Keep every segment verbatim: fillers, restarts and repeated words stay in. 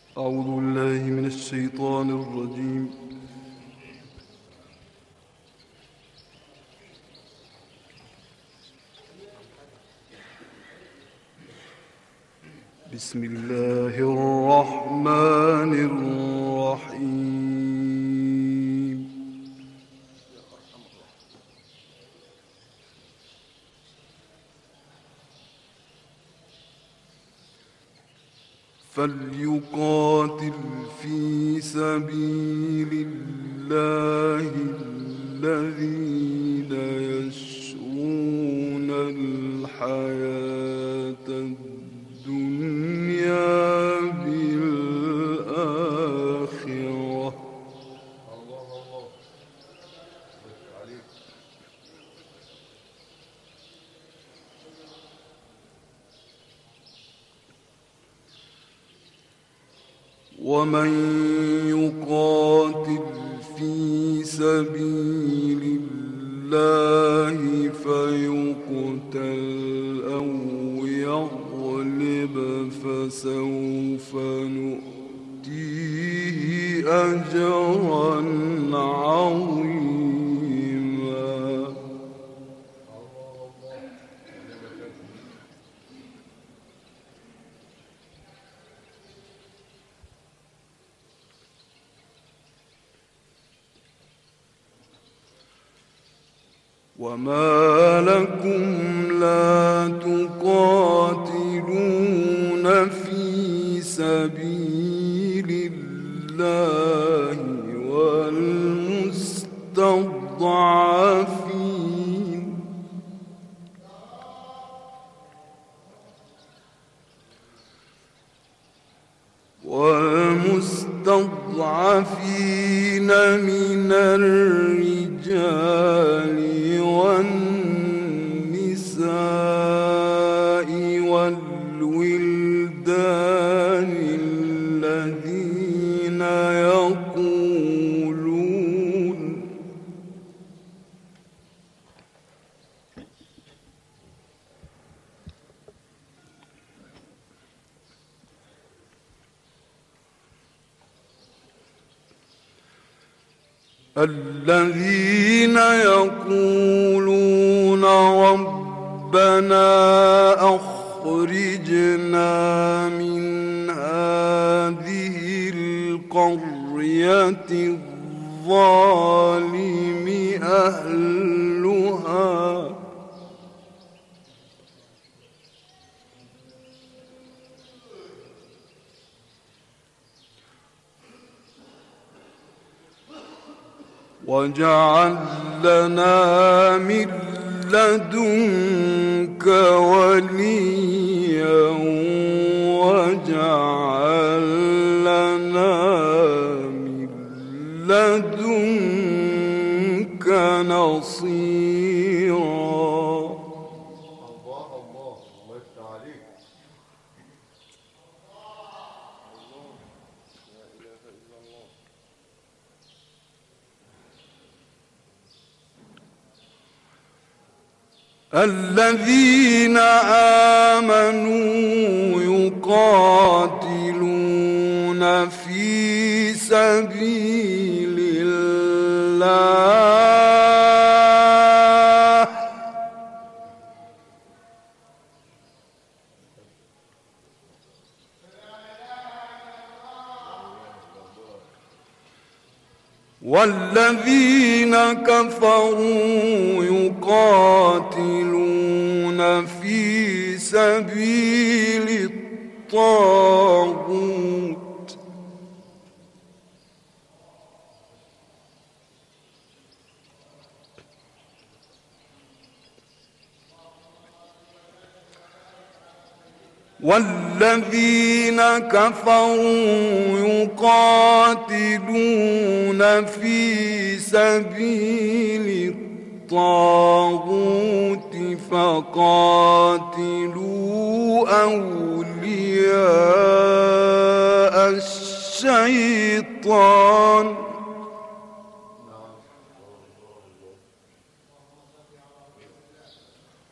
أعوذ بالله من الشيطان الرجيم. بسم الله الرحمن الرحيم. فليقاتل في سبيل الله الذين يشرون الحياة الدنيا بالآخرة. ومن يقاتل في سبيل الله فيقتل أو يغلب فسوف نؤتيه أجرا عظيما. وما لكم لا تقاتلون في سبيل الله والمستضعفين والمستضعفين من الرجال والنساء والولدان الذين يقولون الذين يقولون ربنا أخرجنا من هذه القرية الظالم أهلها واجعل لنا من لدنك وليا واجعل لنا من لدنك نصيرا. الله الله الله يفتح عليك. لا إله إلا الله. الذين آمنوا يقاتلون في سبيل الله والذين كفروا يقاتلون في سبيل الطاغوت والذين كفروا يقاتلون في سبيل الطاغوت فقاتلوا أولياء الشيطان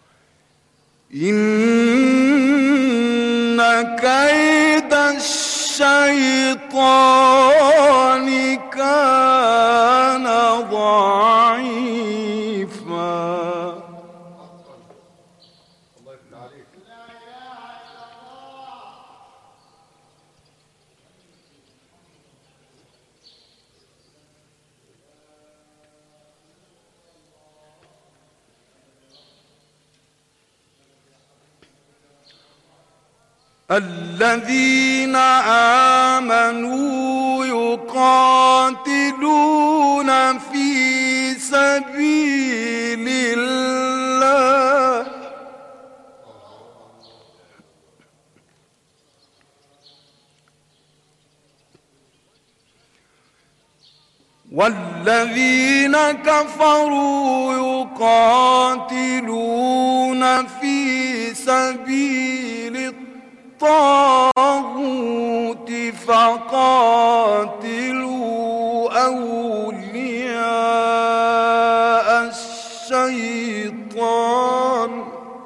إن كيد الشيطان الشيطان كان ضعيفا. الله يفتح عليك. الذين آمنوا يقاتلون في سبيل الله والذين كفروا يقاتلون في سبيل الطاغوت فقاتلوا أولياء الشيطان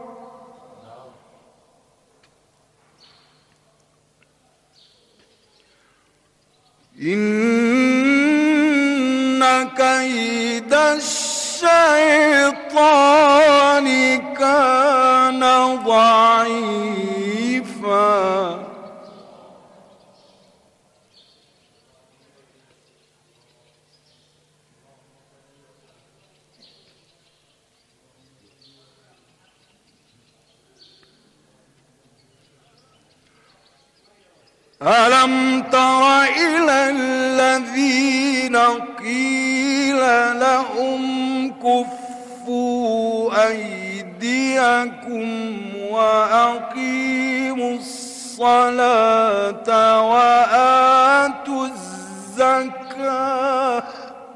إن كيد الشيطان كان ضعيفا. ألم تر إلى الذين قيل لهم كفوا أيديكم وأقيموا الصلاة وآتوا الزكاة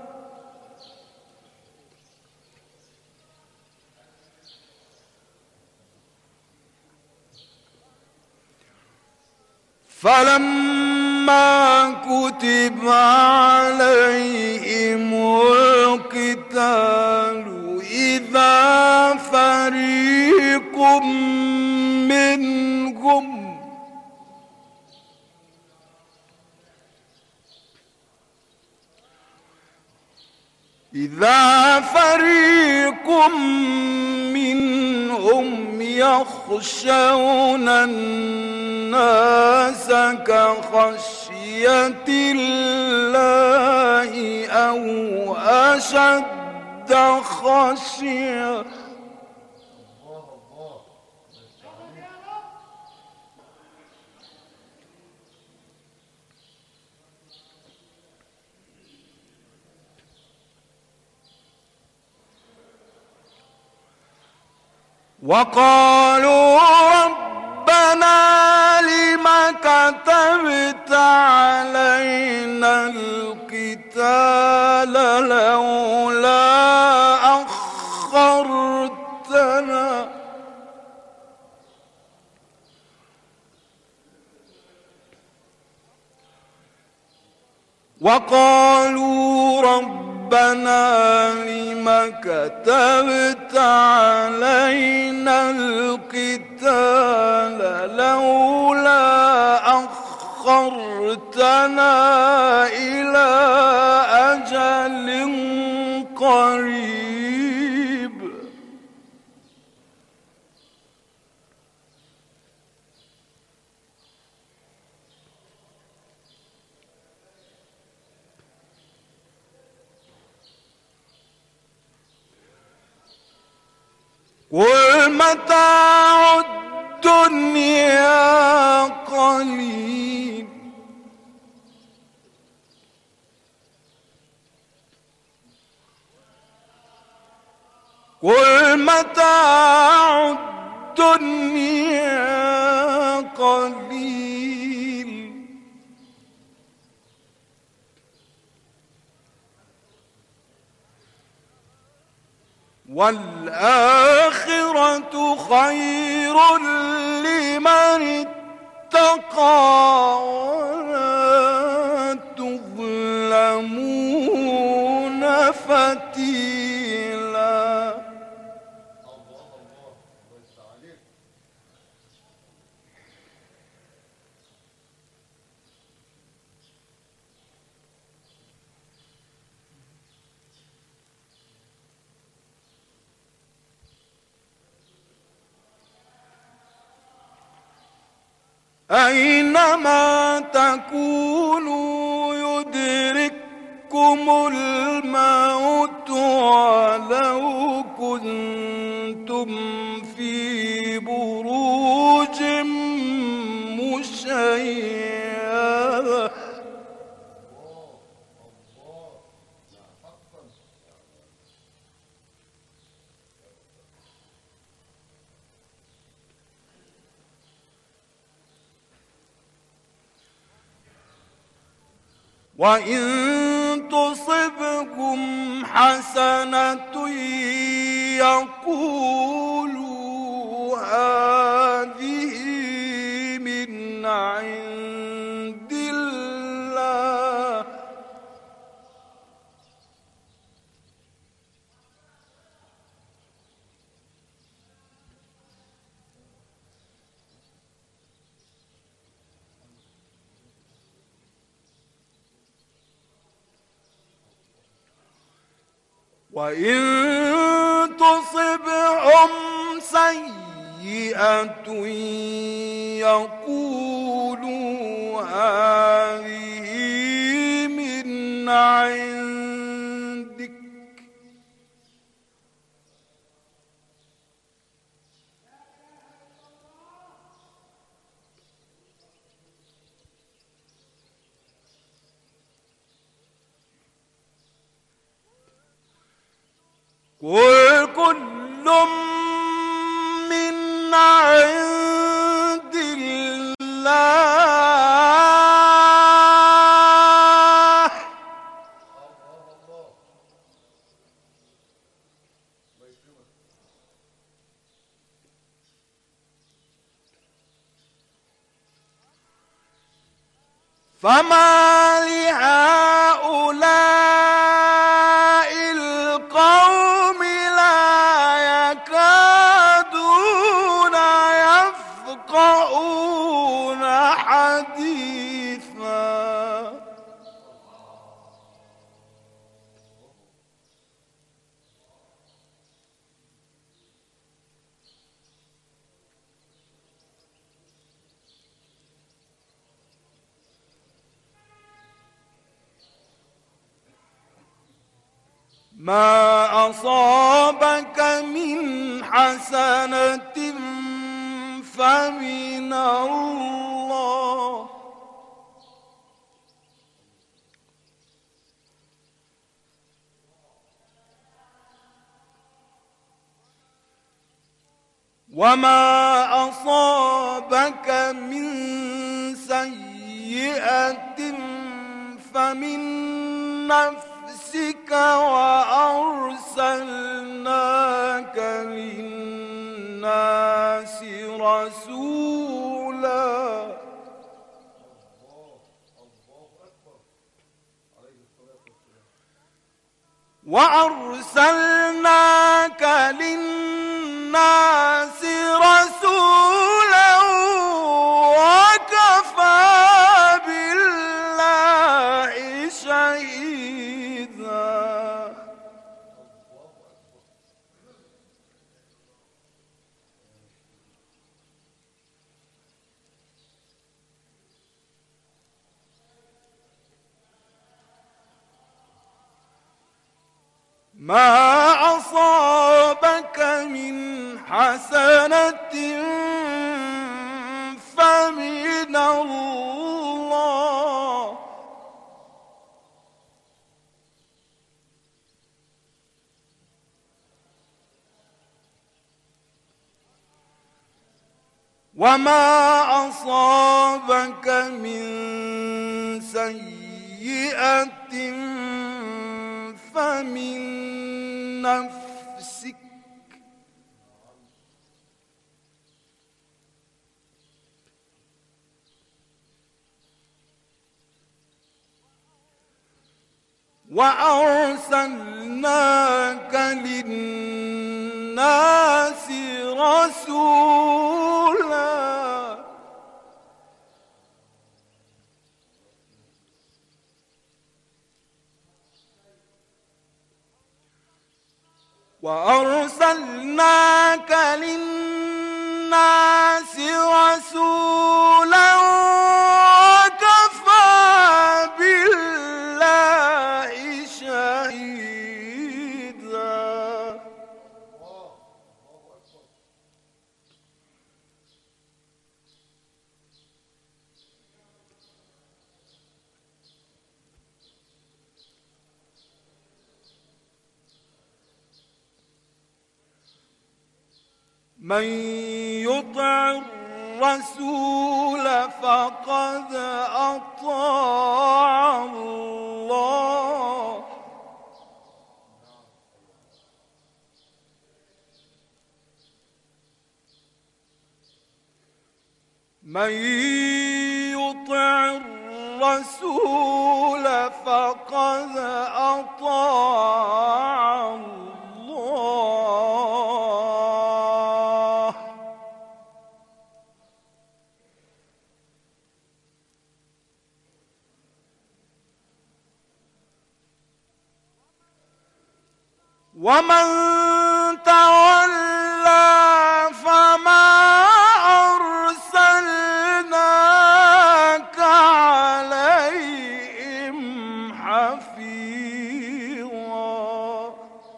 فلما كتب عليهم القتال إذا فريق منهم إذا فريق منهم يخشون الناس كخشية الله أو أشد خشية. وقالوا ربنا لم كتبت علينا القتال لولا أخرتنا وقالوا ربنا لم كتبت علينا القتال لولا أخرتنا إلى أجل قريب. قل متاع الدنيا قليل قل متاع الدنيا قليل والآخرة خير لمن اتقى ولا تظلمون فتيلا. أينما تكونوا يدرككم الموت ولو كنتم في بروج مشيدة. وإن تصبكم حسنة يقولوا هذه من عند الله وإن تصبهم سيئة يقولوا هذه من عندك قل كل من عند الله فما لهؤلاء القوم لا يكادون يفقهون حديثا ما أصابك من حسنة فمن الله وما أصابك من سيئة فمن نفسك وأرسلناك للناس رسولا وأرسلناك للناس رسولا وكفى بالله شهيدا ما أصابك من حسنة فمن الله وما أصابك من سيئة فمن نفسك وأرسلناك للناس رسولا وأرسلناك للناس رسولا من يطع الرسول فقد أطاع الله من يطع الرسول فقد أطاع الله ومن تولى فما أرسلناك عليهم حفيظا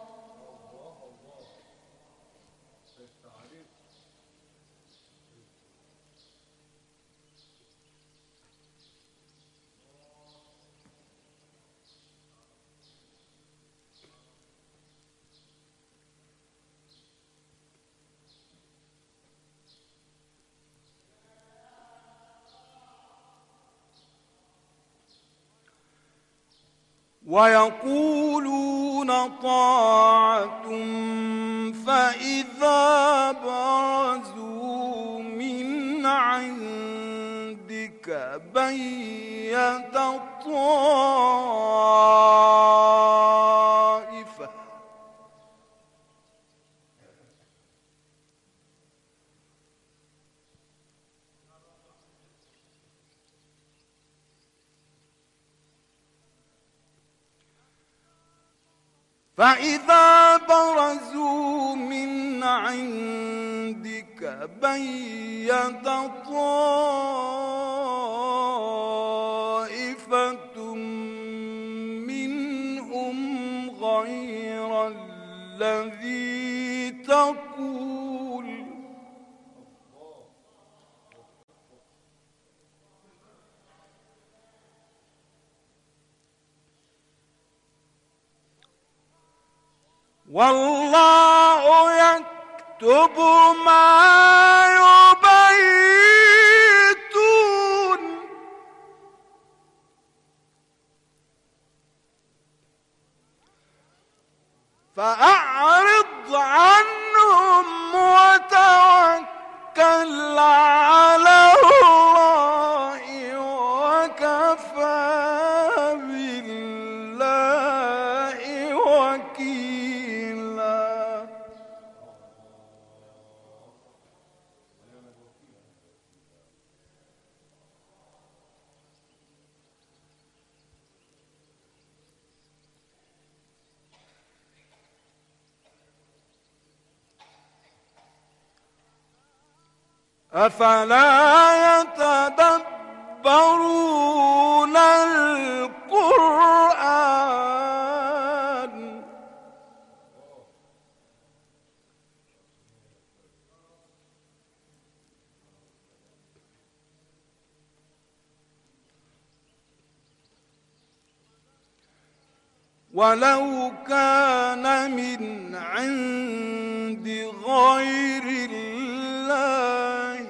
ويقولون طاعة فإذا برزوا من عندك بيت طائفة فإذا برزوا من عندك بيت طائفة منهم غير الذي تقول والله يكتب ما يبيتون فأعرض عنهم وتوكل على الله وكفى بالله وكيلا أفلا يتدبرون القرآن ولو كان من عند غير الله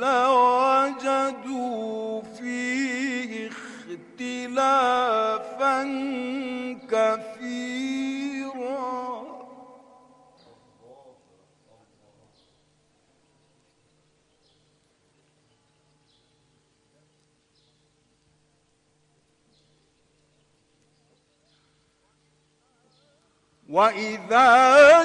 لوجدوا فيه اختلافا كثيرا وإذا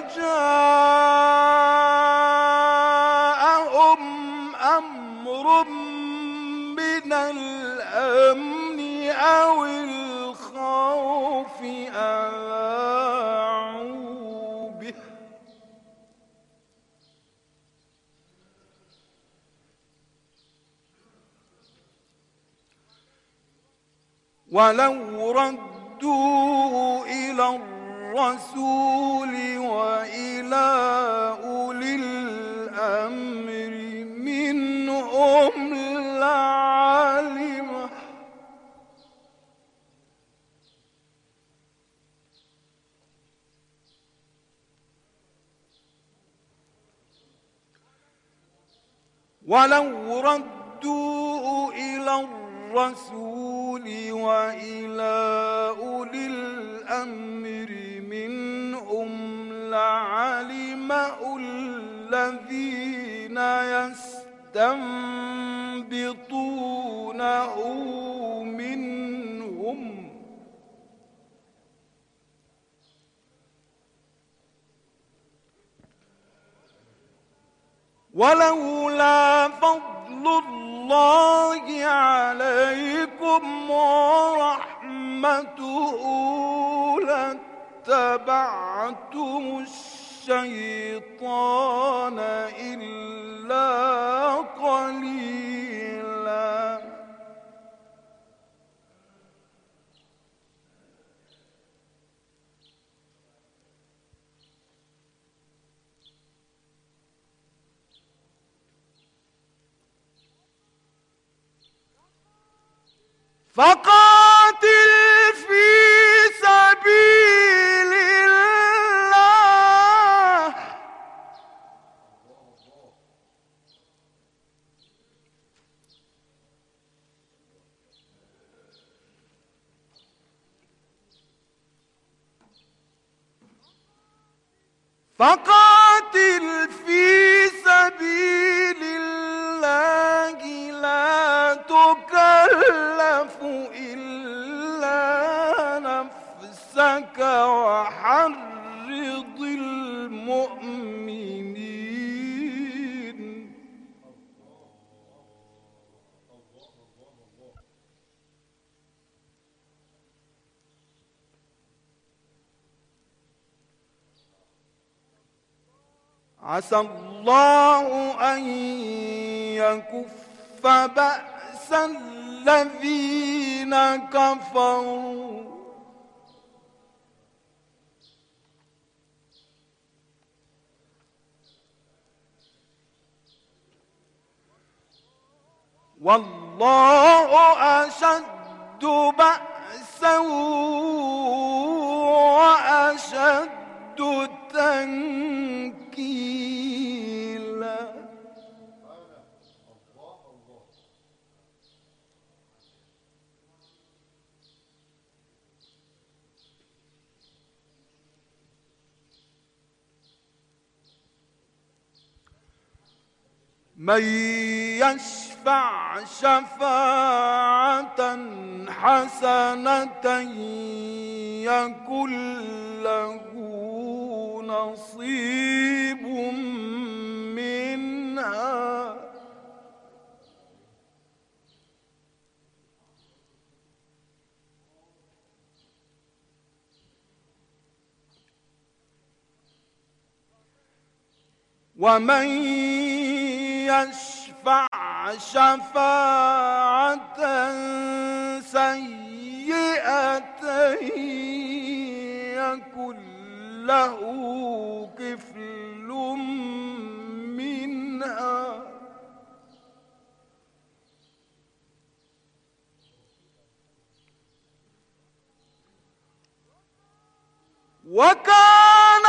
جاءهم أمر من الأمن أو الخوف أذاعوا به ولو ردوا إلى الرسول وإلى أولي الأمر منهم لعلمه ولو ردوا إلى الرسول وإلى أولي الأمر منهم لعلمه الذين يستنبطونه منهم ولولا فضل الله عليكم ورحمته لاتبعتم الشيطان إلا قليلا. فقاتل في سبيل الله فقاتل في سبيل الله لا تكلف إلا نفسك وحرض المؤمنين. عسى الله أن يكف بأس الذين كفروا والله أشد بأسا وأشد تنكيلا. من يشفع شفاعة حسنة يكن له نصيب منها ومن يشفع شفاعة سيئة يكن له كفل منها وكان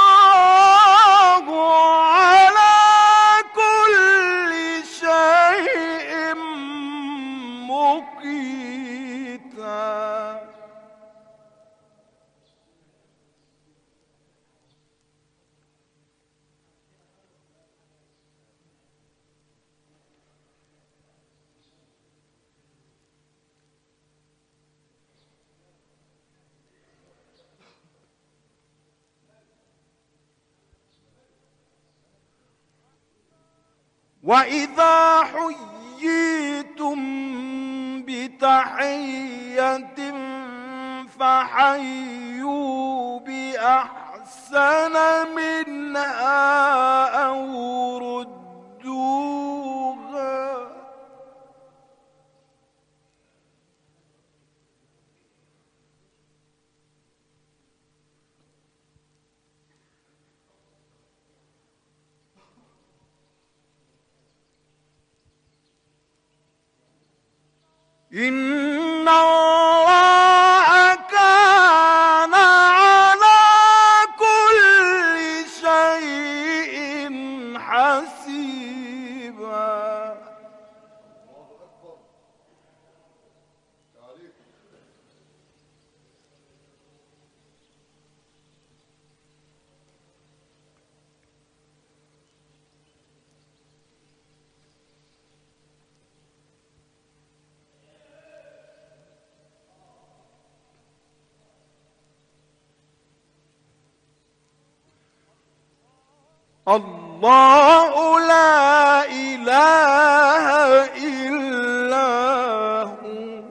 الله على كل شيء مقيتا. وإذا حييتم بتحية فحيوا بأحسن منها أو ردوها إن الله كان على كل شيء حسيبا. الله لا إله إلا هو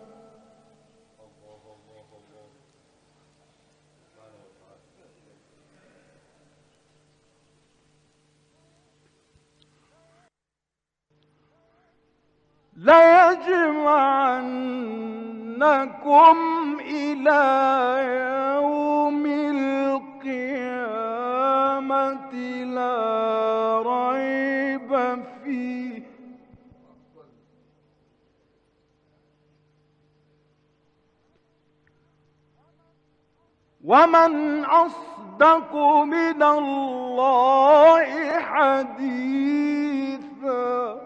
ليجمعنكم إلى يوم القيامة لا ريب فيه ومن أصدق من الله حديثا.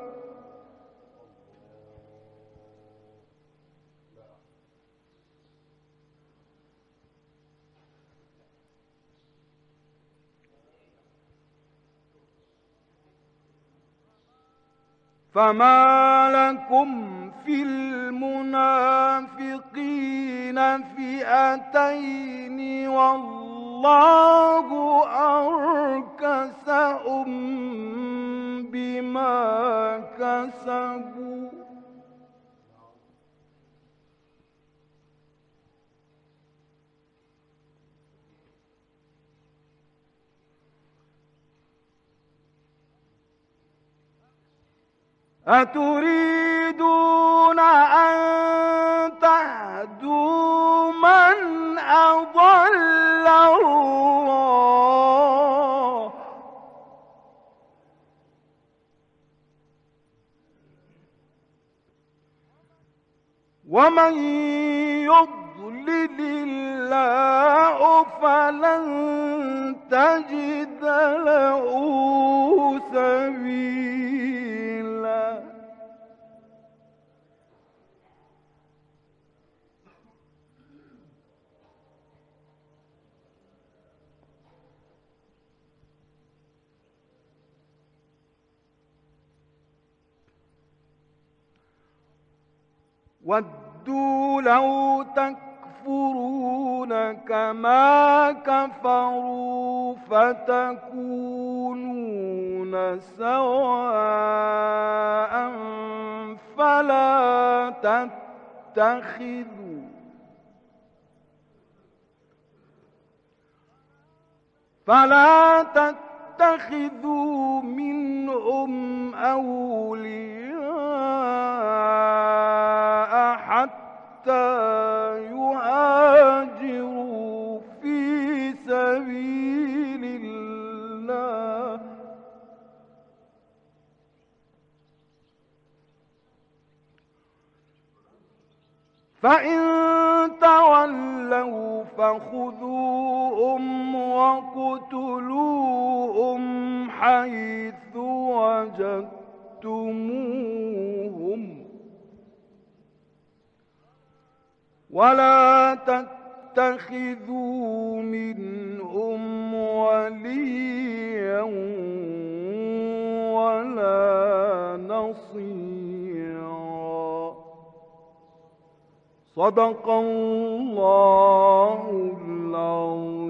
فما لكم في المنافقين فئتين والله أركسهم بما كسبوا أتريدون أن تهدوا من أضل الله ومن يضلل الله فلن تجد له سبيلا. ودوا لو تكفرون كما كفروا فتكونون سواء فلا تتخذوا فلا تتخذوا منهم أولياء حتى يهاجروا في سبيل الله فإن تولوا فخذوهم وَاقْتُلُوهُمْ حَيْثُ وَجَدتُّمُوهُمْ وَلَا تَتَّخِذُوا مِنْهُمْ وَلِيًّا وَلَا نَصِيرًا. صدق الله العظيم.